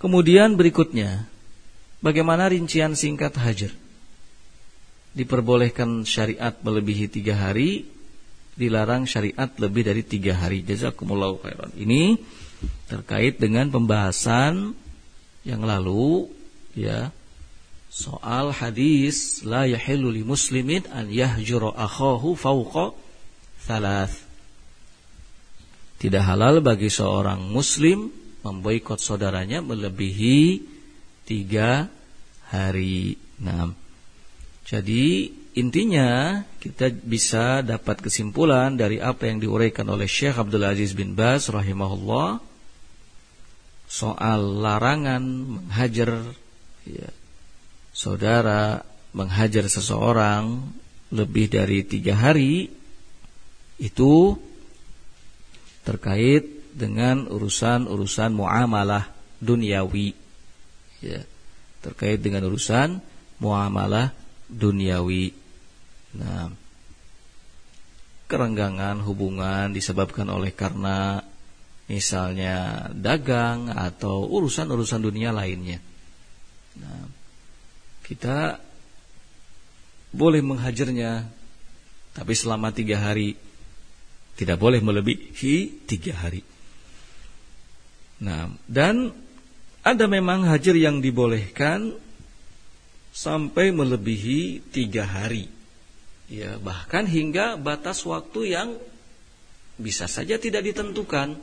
Kemudian berikutnya, bagaimana rincian singkat hajar? Diperbolehkan syariat melebihi 3 hari, dilarang syariat lebih dari 3 hari. Jazakumullahu khairan. Ini terkait dengan pembahasan yang lalu, ya, soal hadis la yahillu li muslimin an yahjura akhahu fawqa thalath. Tidak halal bagi seorang muslim memboikot saudaranya melebihi 3 hari. Nah, jadi intinya kita bisa dapat kesimpulan dari apa yang diuraikan oleh Syekh Abdul Aziz bin Baz rahimahullah soal larangan menghajar, ya, saudara, menghajar seseorang lebih dari 3 hari, itu terkait dengan urusan muamalah duniawi, ya, terkait dengan urusan muamalah duniawi. Nah, kerenggangan hubungan disebabkan oleh karena misalnya dagang atau urusan-urusan dunia lainnya. Nah, kita boleh menghajarnya, tapi selama 3 hari, tidak boleh melebihi 3 hari. Nah, dan ada memang hajar yang dibolehkan sampai melebihi 3 hari, ya, bahkan hingga batas waktu yang bisa saja tidak ditentukan.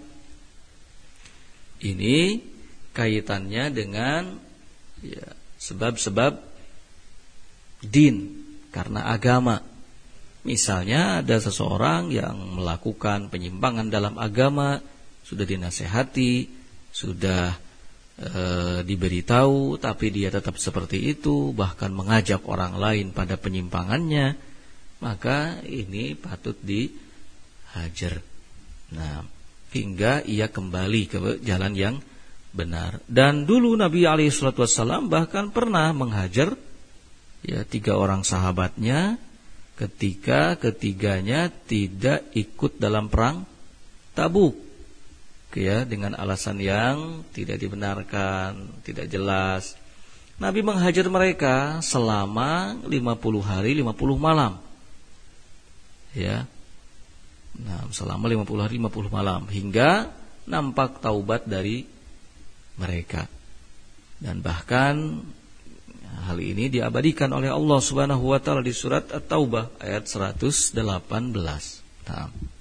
Ini kaitannya dengan, ya, sebab-sebab din, karena agama. Misalnya ada seseorang yang melakukan penyimpangan dalam agama, sudah dinasehati, sudah diberitahu, tapi dia tetap seperti itu, bahkan mengajak orang lain pada penyimpangannya, maka ini patut dihajar. Nah, hingga ia kembali ke jalan yang benar. Dan dulu Nabi SAW bahkan pernah menghajar, ya, 3 orang sahabatnya ketika ketiganya tidak ikut dalam perang Tabuk, ya, dengan alasan yang tidak dibenarkan, tidak jelas. Nabi menghajar mereka selama 50 hari 50 malam, ya. Nah, selama 50 hari 50 malam hingga nampak taubat dari mereka. Dan bahkan hal ini diabadikan oleh Allah Subhanahu wa taala di surat At-Taubah ayat 118. Nah,